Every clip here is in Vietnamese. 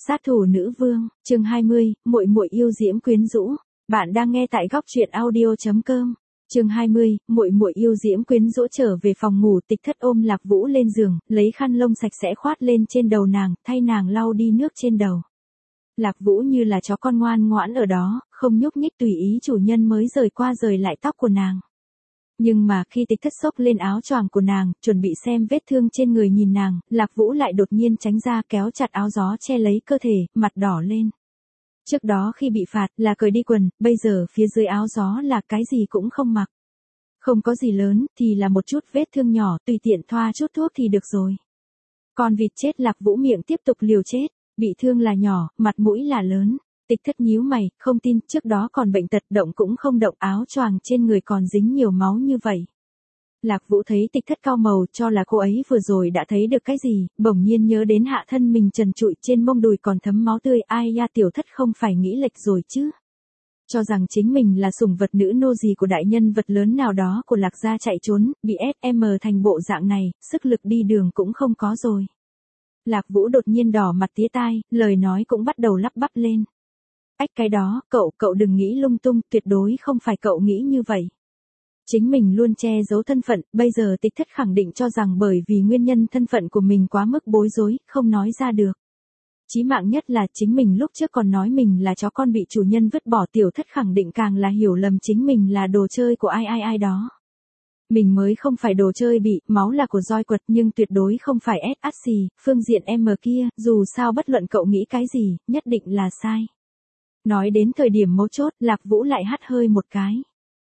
Sát thủ nữ vương, chương 20, muội muội yêu diễm quyến rũ. Bạn đang nghe tại góc truyện audio.com. Chương 20, muội muội yêu diễm quyến rũ. Trở về phòng ngủ, Tịch Thất ôm Lạc Vũ lên giường, lấy khăn lông sạch sẽ khoát lên trên đầu nàng, thay nàng lau đi nước trên đầu. Lạc Vũ như là chó con ngoan ngoãn ở đó, không nhúc nhích, tùy ý chủ nhân mới rời qua rời lại tóc của nàng. Nhưng mà khi Tịch Thất xốc lên áo choàng của nàng, chuẩn bị xem vết thương trên người nhìn nàng, Lạc Vũ lại đột nhiên tránh ra, kéo chặt áo gió che lấy cơ thể, mặt đỏ lên. Trước đó khi bị phạt là cởi đi quần, bây giờ phía dưới áo gió là cái gì cũng không mặc. Không có gì lớn, thì là một chút vết thương nhỏ, tùy tiện thoa chút thuốc thì được rồi. Con vịt chết. Lạc Vũ miệng tiếp tục liều chết, bị thương là nhỏ, mặt mũi là lớn. Tịch Thất nhíu mày, không tin, trước đó còn bệnh tật, động cũng không động, áo choàng trên người còn dính nhiều máu như vậy. Lạc Vũ thấy Tịch Thất cau màu, cho là cô ấy vừa rồi đã thấy được cái gì, bỗng nhiên nhớ đến hạ thân mình trần trụi, trên mông đùi còn thấm máu tươi, ai ya, Tiểu Thất không phải nghĩ lệch rồi chứ. Cho rằng chính mình là sủng vật nữ nô gì của đại nhân vật lớn nào đó của Lạc gia chạy trốn, bị SM thành bộ dạng này, sức lực đi đường cũng không có rồi. Lạc Vũ đột nhiên đỏ mặt tía tai, lời nói cũng bắt đầu lắp bắp lên. Cái đó, cậu đừng nghĩ lung tung, tuyệt đối không phải cậu nghĩ như vậy. Chính mình luôn che giấu thân phận, bây giờ Tịch Thất khẳng định cho rằng bởi vì nguyên nhân thân phận của mình quá mức bối rối, không nói ra được. Chí mạng nhất là chính mình lúc trước còn nói mình là chó con bị chủ nhân vứt bỏ, Tiểu Thất khẳng định càng là hiểu lầm chính mình là đồ chơi của ai đó. Mình mới không phải đồ chơi bị, máu là của roi quật, nhưng tuyệt đối không phải SHC, phương diện M kia, dù sao bất luận cậu nghĩ cái gì, nhất định là sai. Nói đến thời điểm mấu chốt, Lạc Vũ lại hắt hơi một cái.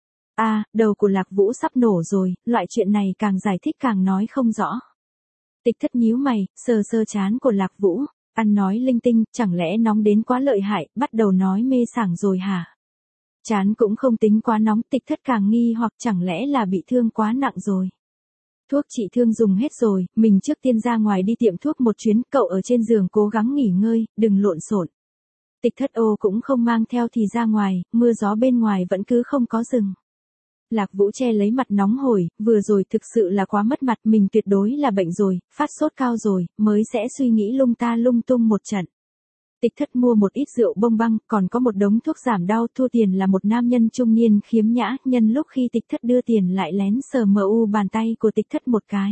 Đầu của Lạc Vũ sắp nổ rồi, loại chuyện này càng giải thích càng nói không rõ. Tịch Thất nhíu mày, sờ trán của Lạc Vũ, ăn nói linh tinh, chẳng lẽ nóng đến quá lợi hại, bắt đầu nói mê sảng rồi hả? Trán cũng không tính quá nóng, Tịch Thất càng nghi hoặc chẳng lẽ là bị thương quá nặng rồi. Thuốc trị thương dùng hết rồi, mình trước tiên ra ngoài đi tiệm thuốc một chuyến, cậu ở trên giường cố gắng nghỉ ngơi, đừng lộn xộn. Tịch Thất cũng không mang theo thì ra ngoài, mưa gió bên ngoài vẫn cứ không có dừng. Lạc Vũ che lấy mặt nóng hổi, vừa rồi thực sự là quá mất mặt, mình tuyệt đối là bệnh rồi, phát sốt cao rồi, mới sẽ suy nghĩ lung tung một trận. Tịch Thất mua một ít rượu bông băng, còn có một đống thuốc giảm đau, thua tiền là một nam nhân trung niên khiếm nhã, nhân lúc khi Tịch Thất đưa tiền lại lén sờ bàn tay của Tịch Thất một cái.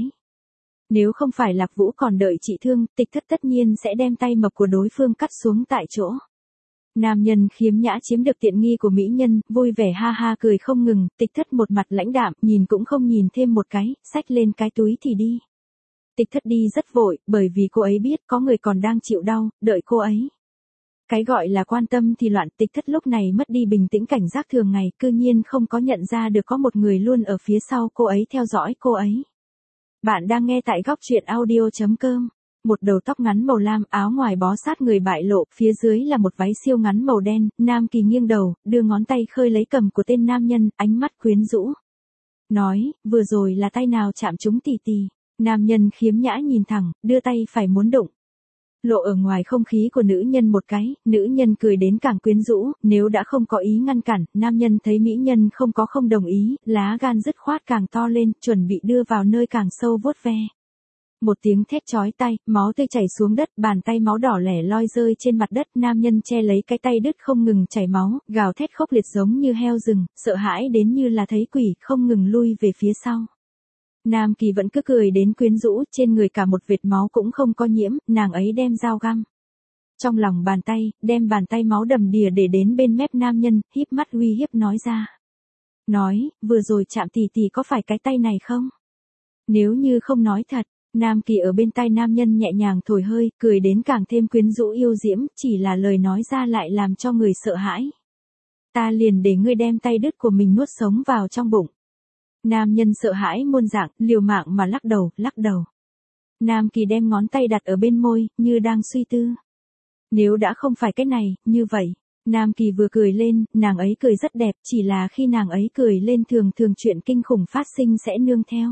Nếu không phải Lạc Vũ còn đợi trị thương, Tịch Thất tất nhiên sẽ đem tay mập của đối phương cắt xuống tại chỗ. Nam nhân khiếm nhã chiếm được tiện nghi của mỹ nhân, vui vẻ ha ha cười không ngừng, Tịch Thất một mặt lãnh đạm, nhìn cũng không nhìn thêm một cái, xách lên cái túi thì đi. Tịch Thất đi rất vội, bởi vì cô ấy biết có người còn đang chịu đau, đợi cô ấy. Cái gọi là quan tâm thì loạn, Tịch Thất lúc này mất đi bình tĩnh cảnh giác thường ngày, cư nhiên không có nhận ra được có một người luôn ở phía sau cô ấy theo dõi cô ấy. Bạn đang nghe tại góc truyện audio.com. Một đầu tóc ngắn màu lam, áo ngoài bó sát người bại lộ, phía dưới là một váy siêu ngắn màu đen, Nam Kỳ nghiêng đầu, đưa ngón tay khơi lấy cầm của tên nam nhân, ánh mắt quyến rũ. Nói, vừa rồi là tay nào chạm trúng tì tì. Nam nhân khiếm nhã nhìn thẳng, đưa tay phải muốn đụng. Lộ ở ngoài không khí của nữ nhân một cái, nữ nhân cười đến càng quyến rũ, nếu đã không có ý ngăn cản, nam nhân thấy mỹ nhân không đồng ý, lá gan dứt khoát càng to lên, chuẩn bị đưa vào nơi càng sâu vuốt ve. Một tiếng thét chói tai, máu tươi chảy xuống đất, bàn tay máu đỏ lẻ loi rơi trên mặt đất, nam nhân che lấy cái tay đứt không ngừng chảy máu, gào thét khốc liệt giống như heo rừng, sợ hãi đến như là thấy quỷ, không ngừng lui về phía sau. Nam Kỳ vẫn cứ cười đến quyến rũ, trên người cả một vệt máu cũng không có nhiễm, nàng ấy đem dao găm trong lòng bàn tay, đem bàn tay máu đầm đìa để đến bên mép nam nhân, híp mắt uy hiếp nói ra. Nói, vừa rồi chạm tì có phải cái tay này không? Nếu như không nói thật. Nam Kỳ ở bên tai nam nhân nhẹ nhàng thổi hơi, cười đến càng thêm quyến rũ yêu diễm, chỉ là lời nói ra lại làm cho người sợ hãi. Ta liền để ngươi đem tay đứt của mình nuốt sống vào trong bụng. Nam nhân sợ hãi muôn dạng, liều mạng mà lắc đầu. Nam Kỳ đem ngón tay đặt ở bên môi, như đang suy tư. Nếu đã không phải cái này, như vậy. Nam Kỳ vừa cười lên, nàng ấy cười rất đẹp, chỉ là khi nàng ấy cười lên thường chuyện kinh khủng phát sinh sẽ nương theo.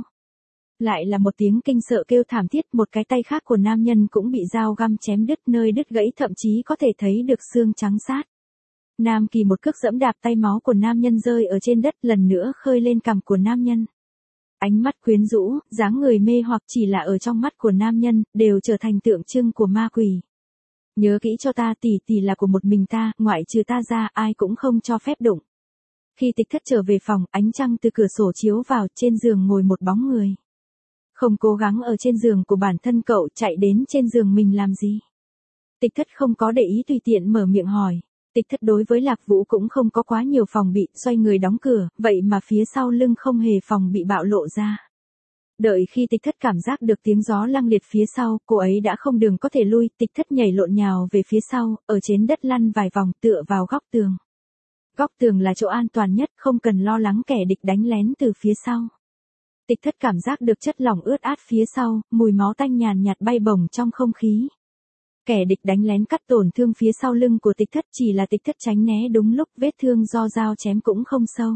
Lại là một tiếng kinh sợ kêu thảm thiết, một cái tay khác của nam nhân cũng bị dao găm chém đứt, nơi đứt gãy thậm chí có thể thấy được xương trắng sát. Nam Kỳ một cước giẫm đạp tay máu của nam nhân rơi ở trên đất, lần nữa khơi lên cằm của nam nhân. Ánh mắt quyến rũ, dáng người mê hoặc, chỉ là ở trong mắt của nam nhân, đều trở thành tượng trưng của ma quỷ. Nhớ kỹ cho ta, tỷ là của một mình ta, ngoại trừ ta ra ai cũng không cho phép đụng. Khi Tịch Thất trở về phòng, ánh trăng từ cửa sổ chiếu vào, trên giường ngồi một bóng người. Không cố gắng ở trên giường của bản thân cậu, chạy đến trên giường mình làm gì? Tịch Thất không có để ý, tùy tiện mở miệng hỏi. Tịch Thất đối với Lạc Vũ cũng không có quá nhiều phòng bị, xoay người đóng cửa, vậy mà phía sau lưng không hề phòng bị bạo lộ ra. Đợi khi Tịch Thất cảm giác được tiếng gió lăng liệt phía sau, cô ấy đã không đường có thể lui, Tịch Thất nhảy lộn nhào về phía sau, ở trên đất lăn vài vòng tựa vào góc tường. Góc tường là chỗ an toàn nhất, không cần lo lắng kẻ địch đánh lén từ phía sau. Tịch Thất cảm giác được chất lỏng ướt át phía sau, mùi máu tanh nhàn nhạt bay bổng trong không khí. Kẻ địch đánh lén cắt tổn thương phía sau lưng của Tịch Thất, chỉ là Tịch Thất tránh né đúng lúc, vết thương do dao chém cũng không sâu.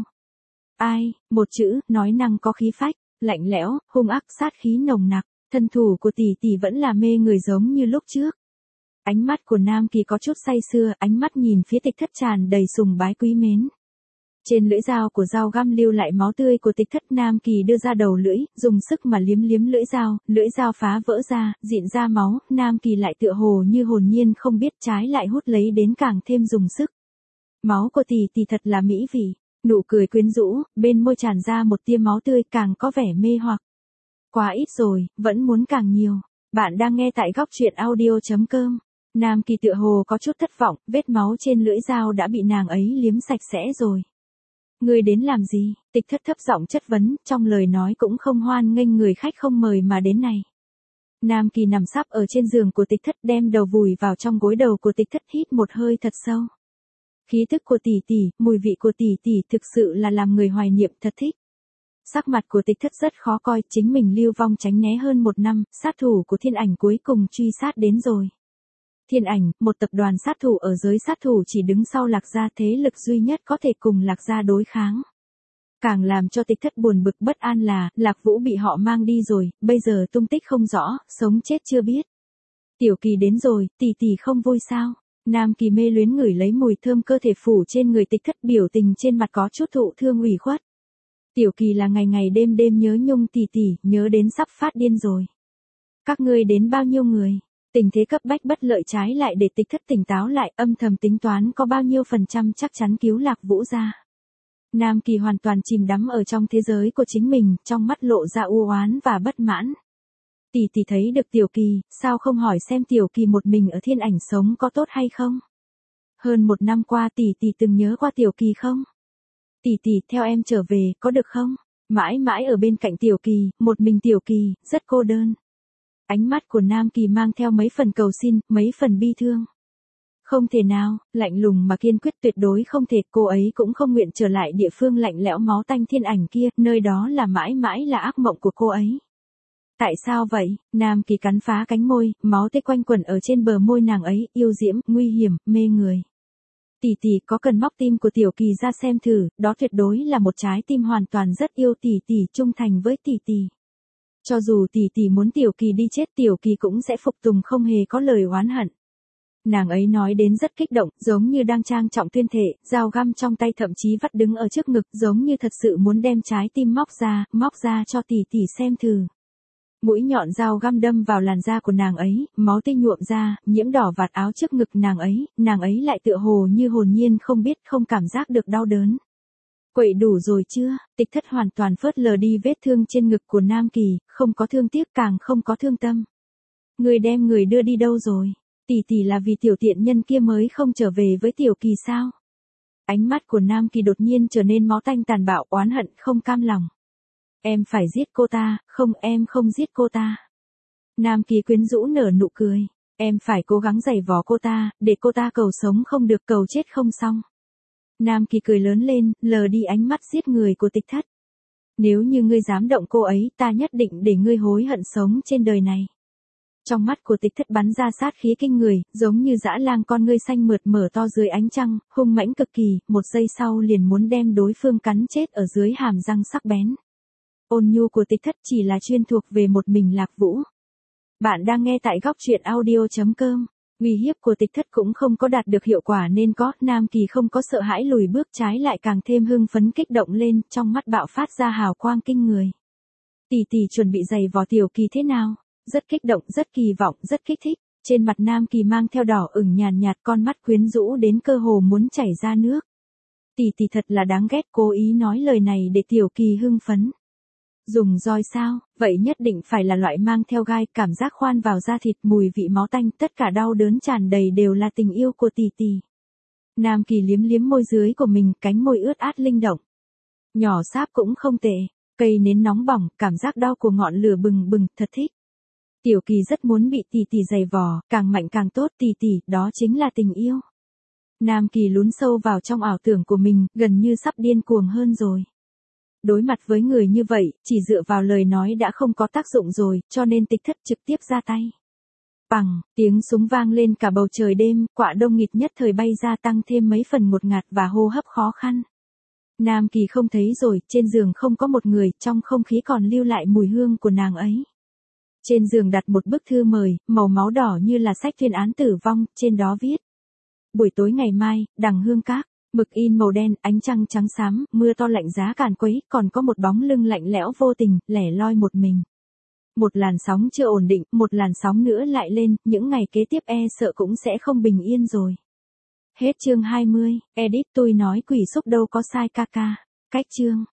Ai, một chữ, nói năng có khí phách, lạnh lẽo, hung ác, sát khí nồng nặc, thân thủ của tỷ tỷ vẫn là mê người giống như lúc trước. Ánh mắt của Nam Kỳ có chút say sưa, ánh mắt nhìn phía Tịch Thất tràn đầy sùng bái quý mến. Trên lưỡi dao của dao găm lưu lại máu tươi của Tịch Thất, Nam Kỳ đưa ra đầu lưỡi, dùng sức mà liếm liếm lưỡi dao phá vỡ ra, dịn ra máu, Nam Kỳ lại tựa hồ như hồn nhiên không biết, trái lại hút lấy đến càng thêm dùng sức. Máu của tỷ thật là mỹ vị, nụ cười quyến rũ, bên môi tràn ra một tia máu tươi, càng có vẻ mê hoặc. Quá ít rồi, vẫn muốn càng nhiều. Bạn đang nghe tại góc truyện audio.com. Nam Kỳ tựa hồ có chút thất vọng, vết máu trên lưỡi dao đã bị nàng ấy liếm sạch sẽ rồi. Ngươi đến làm gì? Tịch Thất thấp giọng chất vấn, trong lời nói cũng không hoan nghênh người khách không mời mà đến này. Nam Kỳ nằm sấp ở trên giường của Tịch Thất, đem đầu vùi vào trong gối đầu của Tịch Thất, hít một hơi thật sâu. Khí tức của tỷ, mùi vị của tỷ thực sự là làm người hoài niệm, thật thích. Sắc mặt của Tịch Thất rất khó coi, chính mình lưu vong tránh né hơn 1 năm, sát thủ của Thiên Ảnh cuối cùng truy sát đến rồi. Thiên Ảnh, một tập đoàn sát thủ ở giới sát thủ chỉ đứng sau Lạc gia, thế lực duy nhất có thể cùng Lạc gia đối kháng. Càng làm cho Tịch Thất buồn bực bất an là, Lạc Vũ bị họ mang đi rồi, bây giờ tung tích không rõ, sống chết chưa biết. Tiểu Kỳ đến rồi, tỷ không vui sao? Nam Kỳ mê luyến ngửi lấy mùi thơm cơ thể phủ trên người Tịch Thất, biểu tình trên mặt có chút thụ thương ủy khuất. Tiểu Kỳ là ngày ngày đêm nhớ nhung tỷ, nhớ đến sắp phát điên rồi. Các ngươi đến bao nhiêu người? Tình thế cấp bách bất lợi trái lại để Tịch Thất tỉnh táo lại, âm thầm tính toán có bao nhiêu % chắc chắn cứu Lạc Vũ ra. Nam Kỳ hoàn toàn chìm đắm ở trong thế giới của chính mình, trong mắt lộ ra u oán và bất mãn. Tỷ thấy được Tiểu Kỳ, sao không hỏi xem Tiểu Kỳ một mình ở Thiên Ảnh sống có tốt hay không? Hơn 1 năm qua tỷ từng nhớ qua Tiểu Kỳ không? Tỷ theo em trở về, có được không? Mãi mãi ở bên cạnh Tiểu Kỳ, một mình Tiểu Kỳ, rất cô đơn. Ánh mắt của Nam Kỳ mang theo mấy phần cầu xin, mấy phần bi thương. Không thể nào, lạnh lùng mà kiên quyết, tuyệt đối không thể, cô ấy cũng không nguyện trở lại địa phương lạnh lẽo máu tanh Thiên Ảnh kia, nơi đó là mãi mãi là ác mộng của cô ấy. Tại sao vậy? Nam Kỳ cắn phá cánh môi, máu tê quanh quẩn ở trên bờ môi nàng ấy, yêu diễm, nguy hiểm, mê người. Tỷ có cần móc tim của Tiểu Kỳ ra xem thử, đó tuyệt đối là một trái tim hoàn toàn rất yêu tỷ, trung thành với tỷ. Cho dù tỷ muốn Tiểu Kỳ đi chết, Tiểu Kỳ cũng sẽ phục tùng, không hề có lời oán hận. Nàng ấy nói đến rất kích động, giống như đang trang trọng tuyên thệ, dao găm trong tay thậm chí vắt đứng ở trước ngực, giống như thật sự muốn đem trái tim móc ra cho tỷ xem thử. Mũi nhọn dao găm đâm vào làn da của nàng ấy, máu tươi nhuộm ra, nhiễm đỏ vạt áo trước ngực nàng ấy lại tựa hồ như hồn nhiên không biết, không cảm giác được đau đớn. Quậy đủ rồi chưa? Tịch Thất hoàn toàn phớt lờ đi vết thương trên ngực của Nam Kỳ, không có thương tiếc, càng không có thương tâm. Người đem người đưa đi đâu rồi? Tỷ là vì tiểu tiện nhân kia mới không trở về với Tiểu Kỳ sao? Ánh mắt của Nam Kỳ đột nhiên trở nên máu tanh tàn bạo, oán hận, không cam lòng. Em phải giết cô ta, không, em không giết cô ta. Nam Kỳ quyến rũ nở nụ cười. Em phải cố gắng giày vò cô ta, để cô ta cầu sống không được, cầu chết không xong. Nam Kỳ cười lớn lên, lờ đi ánh mắt giết người của Tịch Thất. Nếu như ngươi dám động cô ấy, ta nhất định để ngươi hối hận sống trên đời này. Trong mắt của Tịch Thất bắn ra sát khí kinh người, giống như dã lang, con ngươi xanh mượt mở to dưới ánh trăng, hung mãnh cực kỳ, một giây sau liền muốn đem đối phương cắn chết ở dưới hàm răng sắc bén. Ôn nhu của Tịch Thất chỉ là chuyên thuộc về một mình Lạc Vũ. Bạn đang nghe tại góc truyện audio.com. Uy hiếp của Tịch Thất cũng không có đạt được hiệu quả nên có, Nam Kỳ không có sợ hãi lùi bước, trái lại càng thêm hưng phấn kích động lên, trong mắt bạo phát ra hào quang kinh người. Tỷ chuẩn bị giày vò Tiểu Kỳ thế nào? Rất kích động, rất kỳ vọng, rất kích thích. Trên mặt Nam Kỳ mang theo đỏ ửng nhàn nhạt, con mắt quyến rũ đến cơ hồ muốn chảy ra nước. Tỷ thật là đáng ghét, cố ý nói lời này để Tiểu Kỳ hưng phấn. Dùng roi sao, vậy nhất định phải là loại mang theo gai, cảm giác khoan vào da thịt, mùi vị máu tanh, tất cả đau đớn tràn đầy đều là tình yêu của tỷ. Nam Kỳ liếm liếm môi dưới của mình, cánh môi ướt át linh động. Nhỏ sáp cũng không tệ, cây nến nóng bỏng, cảm giác đau của ngọn lửa bừng bừng, thật thích. Tiểu Kỳ rất muốn bị tỷ giày vò, càng mạnh càng tốt, tỷ, đó chính là tình yêu. Nam Kỳ lún sâu vào trong ảo tưởng của mình, gần như sắp điên cuồng hơn rồi. Đối mặt với người như vậy, chỉ dựa vào lời nói đã không có tác dụng rồi, cho nên Tịch Thất trực tiếp ra tay. Bằng, tiếng súng vang lên cả bầu trời đêm, quạ đông nghịt nhất thời bay ra, tăng thêm mấy phần ngột ngạt và hô hấp khó khăn. Nam Kỳ không thấy rồi, trên giường không có một người, trong không khí còn lưu lại mùi hương của nàng ấy. Trên giường đặt một bức thư mời, màu máu đỏ như là sách tuyên án tử vong, trên đó viết. Buổi tối ngày mai, Đằng Hương Các, mực in màu đen, ánh trăng trắng xám, mưa to lạnh giá càn quấy, còn có một bóng lưng lạnh lẽo vô tình, lẻ loi một mình. Một làn sóng chưa ổn định, một làn sóng nữa lại lên, những ngày kế tiếp sợ cũng sẽ không bình yên rồi. Hết chương 20, edit tôi nói quỷ xúc đâu có sai ca. Cách chương.